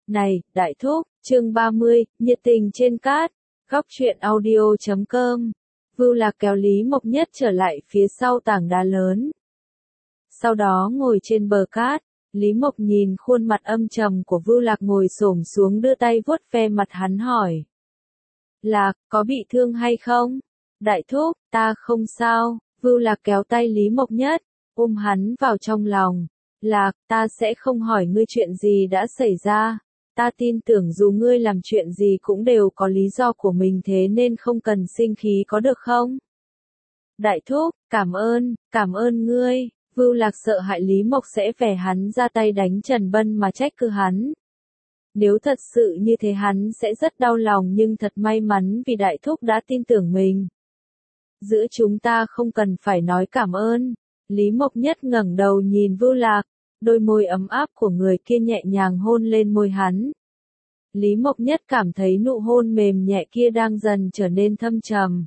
Này, đại thúc, chương 30, nhiệt tình trên cát, góc truyện audio.com. Vưu Lạc kéo Lý Mộc Nhất trở lại phía sau tảng đá lớn. Sau đó ngồi trên bờ cát, Lý Mộc nhìn khuôn mặt âm trầm của Vưu Lạc ngồi xổm xuống đưa tay vuốt ve mặt hắn hỏi. Lạc, có bị thương hay không? Đại thúc, ta không sao. Vưu Lạc kéo tay Lý Mộc Nhất, ôm hắn vào trong lòng. Lạc, ta sẽ không hỏi ngươi chuyện gì đã xảy ra. Ta tin tưởng dù ngươi làm chuyện gì cũng đều có lý do của mình, thế nên không cần sinh khí có được không? Đại thúc, cảm ơn ngươi. Vưu Lạc sợ hại Lý Mộc sẽ vẻ hắn ra tay đánh Trần Bân mà trách cứ hắn. Nếu thật sự như thế hắn sẽ rất đau lòng, nhưng thật may mắn vì đại thúc đã tin tưởng mình. Giữa chúng ta không cần phải nói cảm ơn. Lý Mộc Nhất ngẩng đầu nhìn Vưu Lạc, đôi môi ấm áp của người kia nhẹ nhàng hôn lên môi hắn. Lý Mộc Nhất cảm thấy nụ hôn mềm nhẹ kia đang dần trở nên thâm trầm.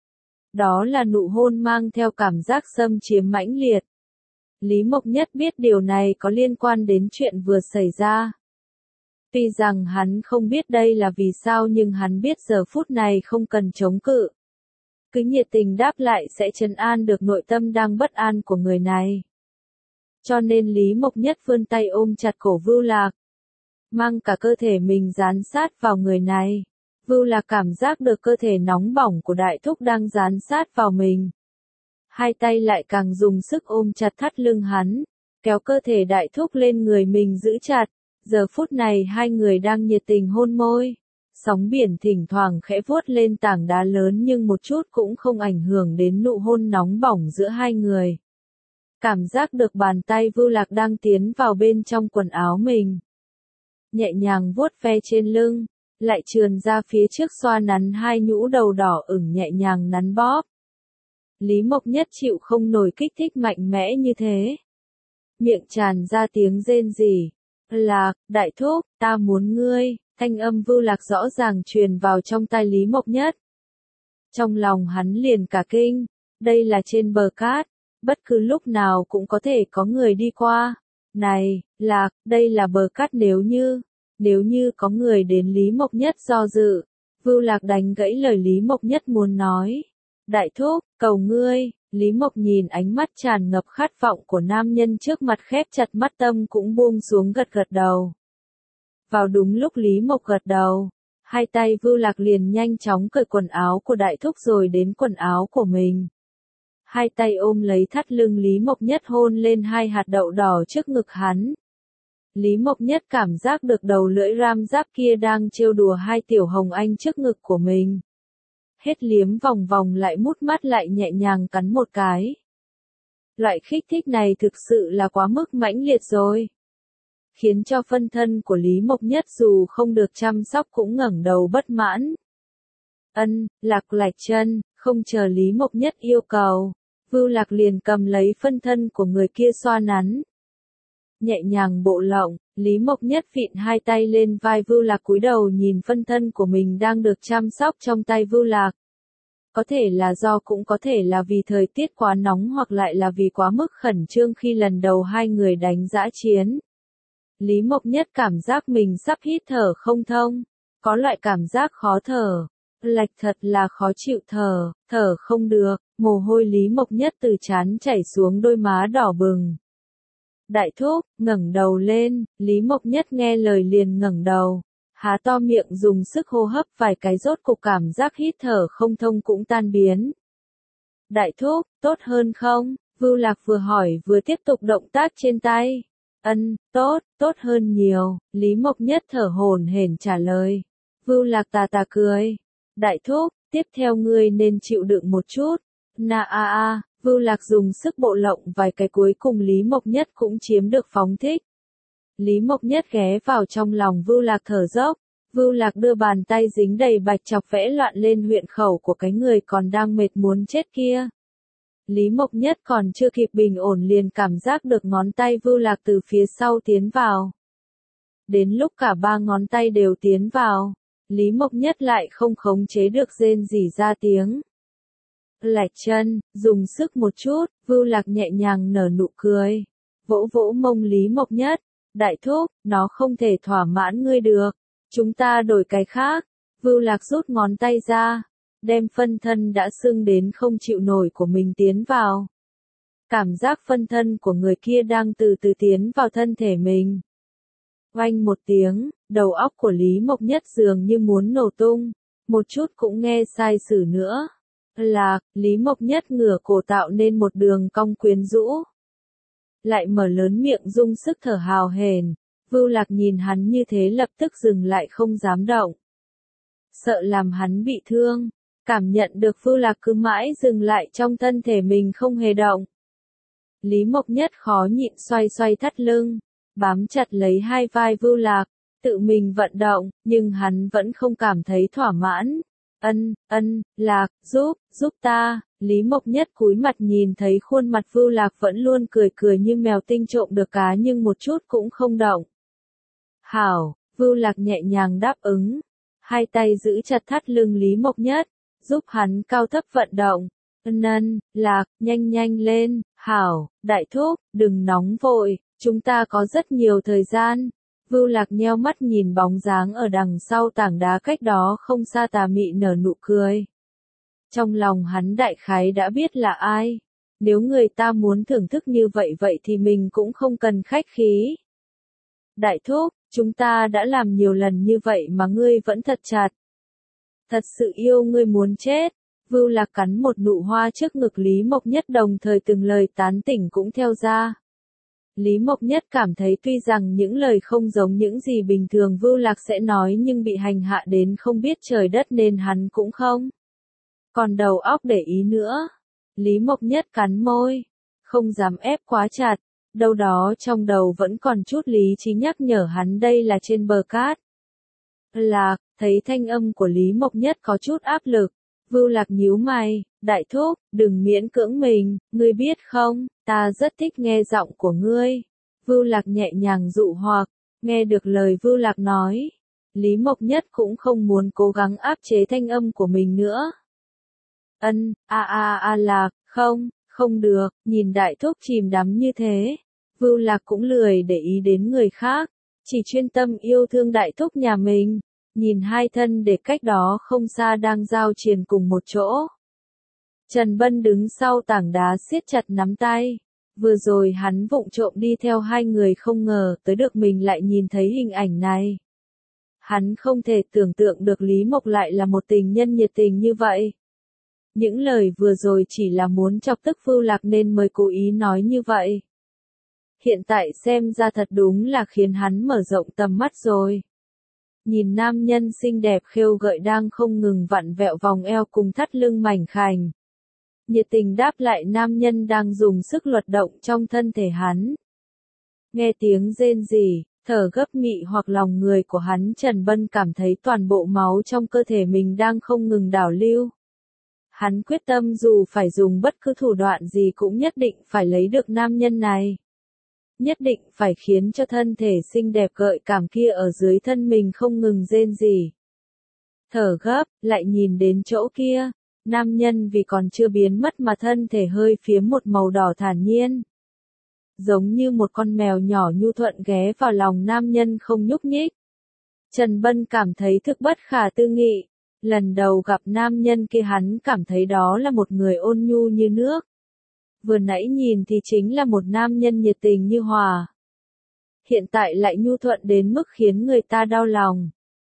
Đó là nụ hôn mang theo cảm giác xâm chiếm mãnh liệt. Lý Mộc Nhất biết điều này có liên quan đến chuyện vừa xảy ra. Tuy rằng hắn không biết đây là vì sao, nhưng hắn biết giờ phút này không cần chống cự. Cứ nhiệt tình đáp lại sẽ trấn an được nội tâm đang bất an của người này. Cho nên Lý Mộc Nhất vươn tay ôm chặt cổ Vưu Lạc, mang cả cơ thể mình dán sát vào người này. Vưu Lạc cảm giác được cơ thể nóng bỏng của đại thúc đang dán sát vào mình. Hai tay lại càng dùng sức ôm chặt thắt lưng hắn, kéo cơ thể đại thúc lên người mình giữ chặt. Giờ phút này hai người đang nhiệt tình hôn môi. Sóng biển thỉnh thoảng khẽ vuốt lên tảng đá lớn nhưng một chút cũng không ảnh hưởng đến nụ hôn nóng bỏng giữa hai người. Cảm giác được bàn tay Vưu Lạc đang tiến vào bên trong quần áo mình. Nhẹ nhàng vuốt ve trên lưng, lại trườn ra phía trước xoa nắn hai nhũ đầu đỏ ửng nhẹ nhàng nắn bóp. Lý Mộc Nhất chịu không nổi kích thích mạnh mẽ như thế. Miệng tràn ra tiếng rên rỉ. Lạc, đại thúc, ta muốn ngươi. Thanh âm Vưu Lạc rõ ràng truyền vào trong tai Lý Mộc Nhất. Trong lòng hắn liền cả kinh, đây là trên bờ cát, bất cứ lúc nào cũng có thể có người đi qua. Này, Lạc, đây là bờ cát, nếu như có người đến. Lý Mộc Nhất do dự. Vưu Lạc đánh gãy lời Lý Mộc Nhất muốn nói. Đại thúc, cầu ngươi. Lý Mộc nhìn ánh mắt tràn ngập khát vọng của nam nhân trước mặt, khép chặt mắt, tâm cũng buông xuống, gật đầu. Vào đúng lúc Lý Mộc gật đầu, hai tay Vưu Lạc liền nhanh chóng cởi quần áo của đại thúc rồi đến quần áo của mình. Hai tay ôm lấy thắt lưng Lý Mộc Nhất, hôn lên hai hạt đậu đỏ trước ngực hắn. Lý Mộc Nhất cảm giác được đầu lưỡi ram giáp kia đang trêu đùa hai tiểu hồng anh trước ngực của mình. Hết liếm vòng vòng lại mút mắt lại nhẹ nhàng cắn một cái. Loại kích thích này thực sự là quá mức mãnh liệt rồi. Khiến cho phân thân của Lý Mộc Nhất dù không được chăm sóc cũng ngẩng đầu bất mãn. Lạc lạch chân, không chờ Lý Mộc Nhất yêu cầu, Vưu Lạc liền cầm lấy phân thân của người kia xoa nắn. Nhẹ nhàng bộ lộng, Lý Mộc Nhất vịn hai tay lên vai Vưu Lạc, cúi đầu nhìn phân thân của mình đang được chăm sóc trong tay Vưu Lạc. Có thể là do, cũng có thể là vì thời tiết quá nóng, hoặc lại là vì quá mức khẩn trương khi lần đầu hai người đánh dã chiến. Lý Mộc Nhất cảm giác mình sắp hít thở không thông, có loại cảm giác khó thở, lạch thật là khó chịu, thở không được, mồ hôi Lý Mộc Nhất từ trán chảy xuống đôi má đỏ bừng. Đại thúc, ngẩng đầu lên. Lý Mộc Nhất nghe lời liền ngẩng đầu, há to miệng dùng sức hô hấp vài cái, rốt cục cảm giác hít thở không thông cũng tan biến. Đại thúc, tốt hơn không? Vưu Lạc vừa hỏi vừa tiếp tục động tác trên tay. Tốt hơn nhiều. Lý Mộc Nhất thở hổn hển trả lời. Vưu Lạc tà cười. Đại thúc, tiếp theo ngươi nên chịu đựng một chút. Vưu Lạc dùng sức bộ lộng vài cái, cuối cùng Lý Mộc Nhất cũng chiếm được phóng thích. Lý Mộc Nhất ghé vào trong lòng Vưu Lạc thở dốc. Vưu Lạc đưa bàn tay dính đầy bạch chọc vẽ loạn lên huyệt khẩu của cái người còn đang mệt muốn chết kia. Lý Mộc Nhất còn chưa kịp bình ổn liền cảm giác được ngón tay Vưu Lạc từ phía sau tiến vào. Đến lúc cả ba ngón tay đều tiến vào, Lý Mộc Nhất lại không khống chế được rên rỉ ra tiếng. Lạch chân, dùng sức một chút. Vưu Lạc nhẹ nhàng nở nụ cười, vỗ vỗ mông Lý Mộc Nhất. đại thúc, nó không thể thỏa mãn ngươi được. Chúng ta đổi cái khác. Vưu Lạc rút ngón tay ra, đem phân thân đã sưng đến không chịu nổi của mình tiến vào. Cảm giác phân thân của người kia đang từ từ tiến vào thân thể mình. Oanh một tiếng, đầu óc của Lý Mộc Nhất dường như muốn nổ tung, một chút cũng nghe sai sử nữa. Lạc, Lý Mộc Nhất ngửa cổ tạo nên một đường cong quyến rũ. Lại mở lớn miệng dùng sức thở hào hển. Vưu Lạc nhìn hắn như thế lập tức dừng lại không dám động. Sợ làm hắn bị thương, cảm nhận được Vưu Lạc cứ mãi dừng lại trong thân thể mình không hề động. Lý Mộc Nhất khó nhịn xoay xoay thắt lưng, bám chặt lấy hai vai Vưu Lạc, tự mình vận động, nhưng hắn vẫn không cảm thấy thỏa mãn. Lạc, giúp ta. Lý Mộc Nhất cúi mặt nhìn thấy khuôn mặt Vưu Lạc vẫn luôn cười cười như mèo tinh trộm được cá nhưng một chút cũng không động. Hảo, Vưu Lạc nhẹ nhàng đáp ứng, hai tay giữ chặt thắt lưng Lý Mộc Nhất, giúp hắn cao thấp vận động. Lạc, nhanh lên, hảo, đại thúc, đừng nóng vội, chúng ta có rất nhiều thời gian. Vưu Lạc nheo mắt nhìn bóng dáng ở đằng sau tảng đá cách đó không xa tà mị nở nụ cười. Trong lòng hắn đại khái đã biết là ai. Nếu người ta muốn thưởng thức như vậy thì mình cũng không cần khách khí. Đại thúc, chúng ta đã làm nhiều lần như vậy mà ngươi vẫn thật chặt. Thật sự yêu ngươi muốn chết. Vưu Lạc cắn một nụ hoa trước ngực Lý Mộc Nhất đồng thời từng lời tán tỉnh cũng theo ra. Lý Mộc Nhất cảm thấy tuy rằng những lời không giống những gì bình thường Vưu Lạc sẽ nói nhưng bị hành hạ đến không biết trời đất nên hắn cũng không còn đầu óc để ý nữa. Lý Mộc Nhất cắn môi, không dám ép quá chặt, đâu đó trong đầu vẫn còn chút lý trí nhắc nhở hắn đây là trên bờ cát. Lạc, thấy thanh âm của Lý Mộc Nhất có chút áp lực, Vưu Lạc nhíu mày, đại thúc, đừng miễn cưỡng mình, ngươi biết không, ta rất thích nghe giọng của ngươi. Vưu Lạc nhẹ nhàng dụ hoặc, nghe được lời Vưu Lạc nói. Lý Mộc Nhất cũng không muốn cố gắng áp chế thanh âm của mình nữa. Lạc, không được, nhìn đại thúc chìm đắm như thế. Vưu Lạc cũng lười để ý đến người khác, chỉ chuyên tâm yêu thương đại thúc nhà mình. Nhìn hai thân để cách đó không xa đang giao triền cùng một chỗ. Trần Bân đứng sau tảng đá siết chặt nắm tay. Vừa rồi hắn vụng trộm đi theo hai người không ngờ tới được mình lại nhìn thấy hình ảnh này. Hắn không thể tưởng tượng được Lý Mộc lại là một tình nhân nhiệt tình như vậy. Những lời vừa rồi chỉ là muốn chọc tức Vưu Lạc nên mới cố ý nói như vậy. Hiện tại xem ra thật đúng là khiến hắn mở rộng tầm mắt rồi. Nhìn nam nhân xinh đẹp khêu gợi đang không ngừng vặn vẹo vòng eo cùng thắt lưng mảnh khảnh. Nhiệt tình đáp lại nam nhân đang dùng sức luật động trong thân thể hắn. Nghe tiếng rên rỉ, thở gấp mị hoặc lòng người của hắn Trần Bân cảm thấy toàn bộ máu trong cơ thể mình đang không ngừng đảo lưu. Hắn quyết tâm dù phải dùng bất cứ thủ đoạn gì cũng nhất định phải lấy được nam nhân này. Nhất định phải khiến cho thân thể xinh đẹp gợi cảm kia ở dưới thân mình không ngừng rên rỉ. Thở gấp, lại nhìn đến chỗ kia, nam nhân vì còn chưa biến mất mà thân thể hơi phiếm một màu đỏ thản nhiên. Giống như một con mèo nhỏ nhu thuận ghé vào lòng nam nhân không nhúc nhích. Trần Bân cảm thấy thực bất khả tư nghị. Lần đầu gặp nam nhân kia hắn cảm thấy đó là một người ôn nhu như nước. Vừa nãy nhìn thì chính là một nam nhân nhiệt tình như hòa. Hiện tại lại nhu thuận đến mức khiến người ta đau lòng.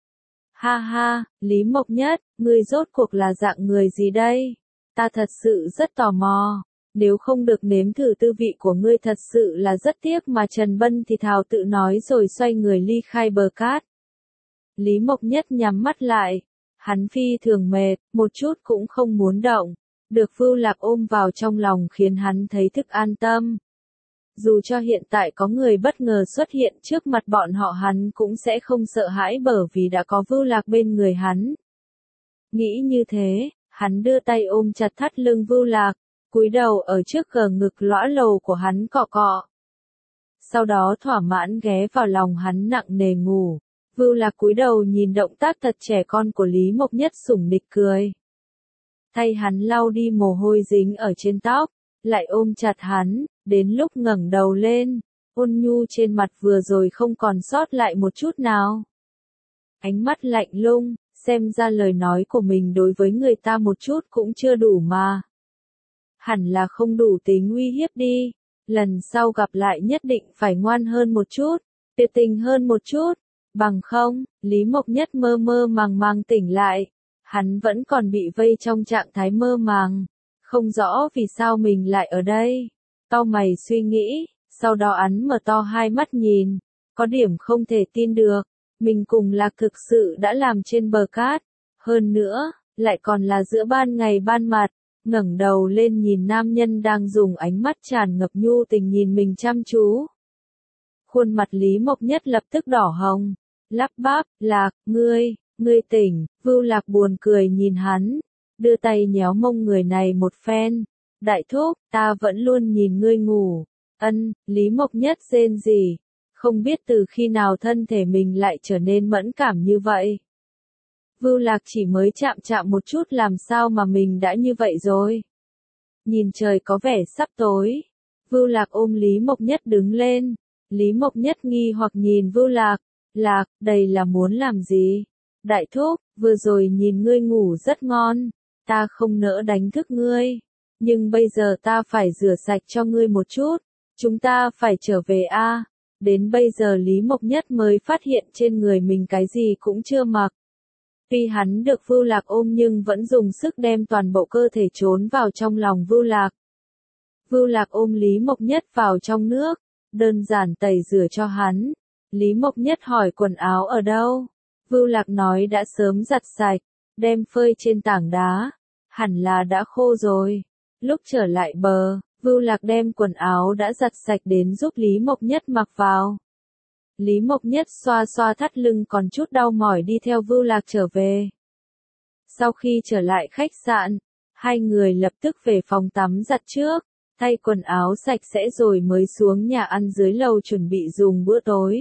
Ha ha, Lý Mộc Nhất, ngươi rốt cuộc là dạng người gì đây? Ta thật sự rất tò mò. Nếu không được nếm thử tư vị của ngươi thật sự là rất tiếc mà Trần Bân thì thào tự nói rồi xoay người ly khai bờ cát. Lý Mộc Nhất nhắm mắt lại. Hắn phi thường mệt, một chút cũng không muốn động. Được Vưu Lạc ôm vào trong lòng khiến hắn thấy thức an tâm. Dù cho hiện tại có người bất ngờ xuất hiện trước mặt bọn họ hắn cũng sẽ không sợ hãi bởi vì đã có Vưu Lạc bên người hắn. Nghĩ như thế, hắn đưa tay ôm chặt thắt lưng Vưu Lạc, cúi đầu ở trước gờ ngực lõa lồ của hắn cọ cọ. Sau đó thỏa mãn ghé vào lòng hắn nặng nề ngủ. Vưu Lạc cúi đầu nhìn động tác thật trẻ con của Lý Mộc Nhất sủng nịch cười. Thay hắn lau đi mồ hôi dính ở trên tóc, lại ôm chặt hắn, đến lúc ngẩng đầu lên, ôn nhu trên mặt vừa rồi không còn sót lại một chút nào. Ánh mắt lạnh lùng, xem ra lời nói của mình đối với người ta một chút cũng chưa đủ mà. Hẳn là không đủ tính uy hiếp đi, lần sau gặp lại nhất định phải ngoan hơn một chút, tuyệt tình hơn một chút, bằng không, Lý Mộc Nhất mơ mơ màng màng tỉnh lại, hắn vẫn còn bị vây trong trạng thái mơ màng, không rõ vì sao mình lại ở đây, cau mày suy nghĩ, sau đó hắn mở to hai mắt nhìn, có điểm không thể tin được, mình cùng Lạc thực sự đã làm trên bờ cát, hơn nữa, lại còn là giữa ban ngày ban mặt. Ngẩng đầu lên nhìn nam nhân đang dùng ánh mắt tràn ngập nhu tình nhìn mình chăm chú. Khuôn mặt Lý Mộc Nhất lập tức đỏ hồng, lắp bắp, Lạc, ngươi tỉnh, Vưu Lạc buồn cười nhìn hắn, đưa tay nhéo mông người này một phen. Đại thúc, ta vẫn luôn nhìn ngươi ngủ. Lý Mộc Nhất rên rỉ, không biết từ khi nào thân thể mình lại trở nên mẫn cảm như vậy. Vưu Lạc chỉ mới chạm một chút làm sao mà mình đã như vậy rồi. Nhìn trời có vẻ sắp tối. Vưu Lạc ôm Lý Mộc Nhất đứng lên. Lý Mộc Nhất nghi hoặc nhìn Vưu Lạc. Lạc, đây là muốn làm gì? Đại thúc, vừa rồi nhìn ngươi ngủ rất ngon. Ta không nỡ đánh thức ngươi. Nhưng bây giờ ta phải rửa sạch cho ngươi một chút. Chúng ta phải trở về a. Đến bây giờ Lý Mộc Nhất mới phát hiện trên người mình cái gì cũng chưa mặc. Tuy hắn được Vưu Lạc ôm nhưng vẫn dùng sức đem toàn bộ cơ thể trốn vào trong lòng Vưu Lạc. Vưu Lạc ôm Lý Mộc Nhất vào trong nước, đơn giản tẩy rửa cho hắn. Lý Mộc Nhất hỏi quần áo ở đâu? Vưu Lạc nói đã sớm giặt sạch, đem phơi trên tảng đá, hẳn là đã khô rồi. Lúc trở lại bờ, Vưu Lạc đem quần áo đã giặt sạch đến giúp Lý Mộc Nhất mặc vào. Lý Mộc Nhất xoa xoa thắt lưng còn chút đau mỏi đi theo Vưu Lạc trở về. Sau khi trở lại khách sạn, hai người lập tức về phòng tắm giặt trước, thay quần áo sạch sẽ rồi mới xuống nhà ăn dưới lầu chuẩn bị dùng bữa tối.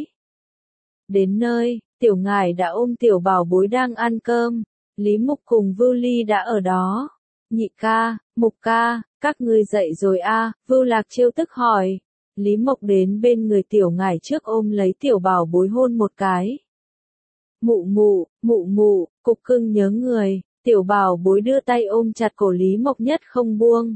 Đến nơi, Tiểu Ngải đã ôm Tiểu Bảo Bối đang ăn cơm, Lý Mục cùng Vưu Ly đã ở đó. Nhị ca, Mục ca, các ngươi dậy rồi a? Vưu Lạc trêu tức hỏi. Lý Mộc đến bên người Tiểu Ngải trước ôm lấy Tiểu Bảo Bối hôn một cái. Mụ mụ, cục cưng nhớ người, Tiểu Bảo Bối đưa tay ôm chặt cổ Lý Mộc Nhất không buông.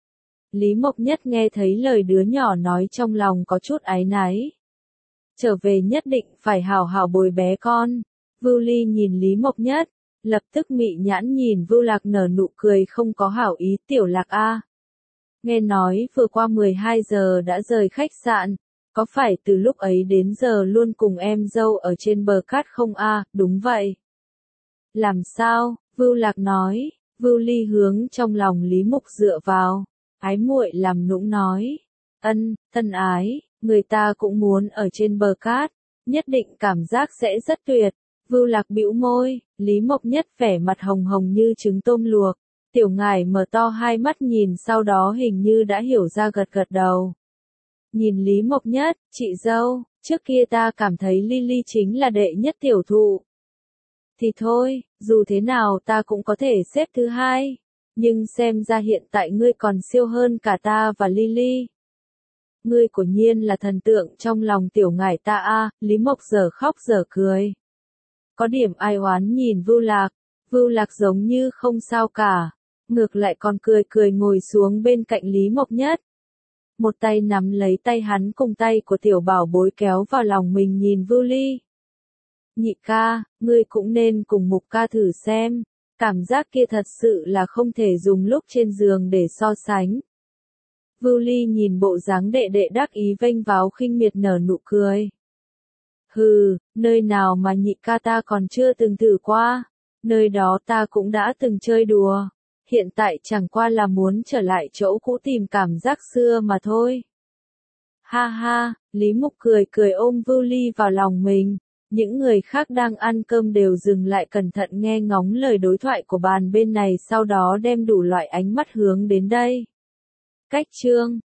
Lý Mộc Nhất nghe thấy lời đứa nhỏ nói trong lòng có chút áy náy. Trở về nhất định phải hảo hảo bồi bé con. Vưu Ly nhìn Lý Mộc Nhất, lập tức mị nhãn nhìn Vưu Lạc nở nụ cười không có hảo ý. Tiểu Lạc a. Nghe nói vừa qua 12 giờ đã rời khách sạn, có phải từ lúc ấy đến giờ luôn cùng em dâu ở trên bờ cát không a? Đúng vậy. Làm sao? Vưu Lạc nói. Vưu Ly hướng trong lòng Lý Mục dựa vào, ái muội làm nũng nói. Thân ái, người ta cũng muốn ở trên bờ cát, nhất định cảm giác sẽ rất tuyệt. Vưu Lạc bĩu môi, Lý Mộc Nhất vẻ mặt hồng hồng như trứng tôm luộc. Tiểu Ngải mở to hai mắt nhìn sau đó hình như đã hiểu ra gật gật đầu. Nhìn Lý Mộc Nhất, chị dâu, trước kia ta cảm thấy Lily chính là đệ nhất tiểu thụ. Thì thôi, dù thế nào ta cũng có thể xếp thứ hai. Nhưng xem ra hiện tại ngươi còn siêu hơn cả ta và Lily. Ngươi quả nhiên là thần tượng trong lòng Tiểu Ngải ta a. Lý Mộc giờ khóc giờ cười. Có điểm ai oán nhìn Vưu Lạc. Vưu Lạc giống như không sao cả. Ngược lại còn cười cười ngồi xuống bên cạnh Lý Mộc Nhất. Một tay nắm lấy tay hắn cùng tay của Tiểu Bảo Bối kéo vào lòng mình nhìn Vưu Ly. Nhị ca, ngươi cũng nên cùng Mục ca thử xem. Cảm giác kia thật sự là không thể dùng lúc trên giường để so sánh. Vưu Ly nhìn bộ dáng đệ đệ đắc ý vênh váo khinh miệt nở nụ cười. Hừ, nơi nào mà nhị ca ta còn chưa từng thử qua. Nơi đó ta cũng đã từng chơi đùa. Hiện tại chẳng qua là muốn trở lại chỗ cũ tìm cảm giác xưa mà thôi. Ha ha, Lý Mục cười cười ôm Vưu Ly vào lòng mình. Những người khác đang ăn cơm đều dừng lại cẩn thận nghe ngóng lời đối thoại của bàn bên này sau đó đem đủ loại ánh mắt hướng đến đây. Cách chương